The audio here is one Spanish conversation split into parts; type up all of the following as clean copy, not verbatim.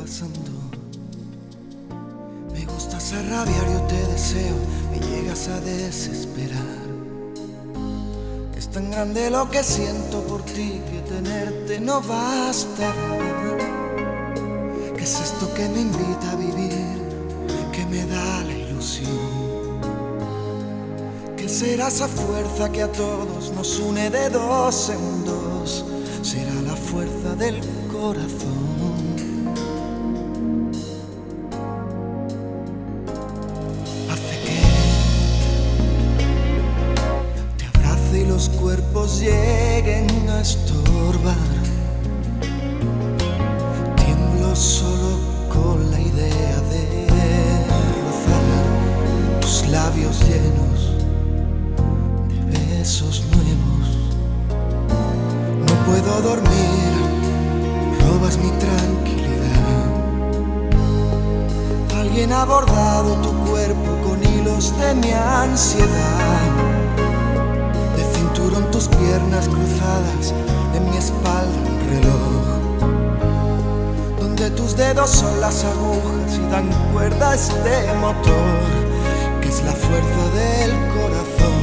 pasando. Me gustas a rabiar, yo te deseo, me llegas a desesperar. Es tan grande lo que siento por ti que tenerte no basta. ¿Qué es esto que me invita a vivir, que me da la ilusión? ¿Qué será esa fuerza que a todos nos une de dos en dos? Será la fuerza del corazón. Los cuerpos lleguen a estorbar. Tiemblo solo con la idea de rozar tus labios llenos de besos nuevos. No puedo dormir, robas mi tranquilidad. Alguien ha bordado tu cuerpo con hilos de mi ansiedad. Tus piernas cruzadas, en mi espalda un reloj, donde tus dedos son las agujas y dan cuerda a este motor, que es la fuerza del corazón.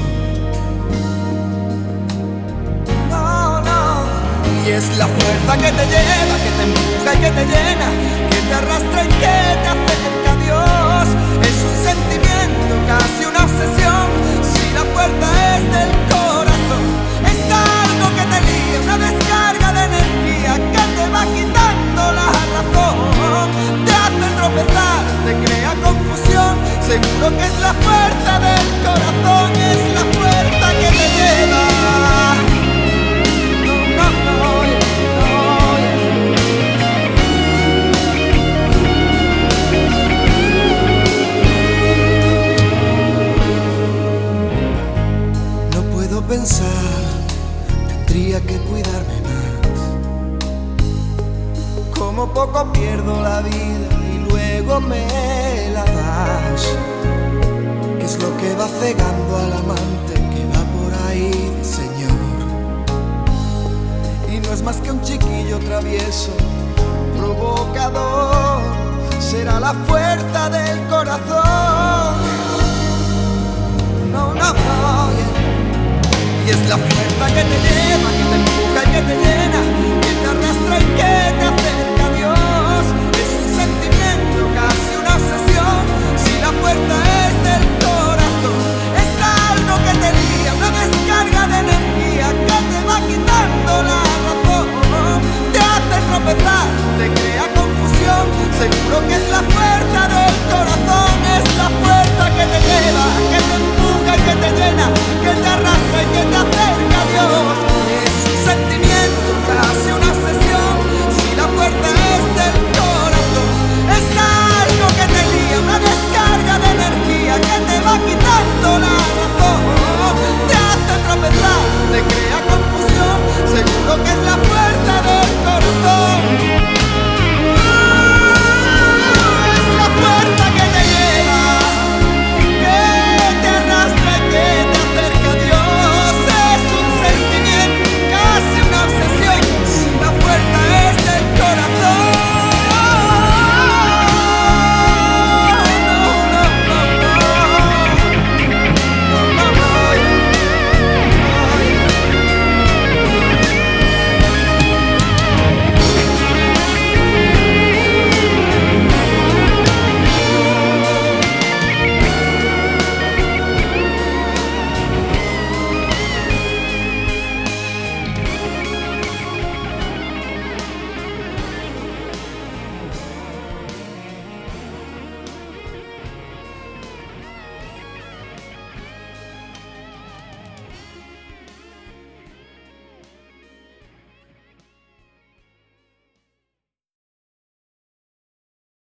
No, no. Y es la fuerza que te lleva, que te empuja y que te llena, que te arrastra y que te acerca a Dios. Es un sentimiento, casi una obsesión, si la fuerza es del corazón. Es algo que te lía, una descarga de energía que te va quitando la razón. Te hace tropezar, te crea confusión. Seguro que es la fuerza del corazón, es la fuerza que te lleva. No, no, no. No puedo pensar, tendría que cuidarme más. Como poco pierdo la vida y luego me la das. ¿Qué es lo que va cegando al amante que va por ahí de señor? Y no es más que un chiquillo travieso, provocador. Será la fuerza del corazón. No, no, no, yeah. Y es la fuerza que te lleva, que te empuja y que te llena, que te arrastra y que te acerca a Dios. Es un sentimiento, casi una obsesión, si la fuerza es del corazón. Es algo que te lía, una descarga de energía que te va quitando la razón. Te hace tropezar, te crea confusión, seguro que es la fuerza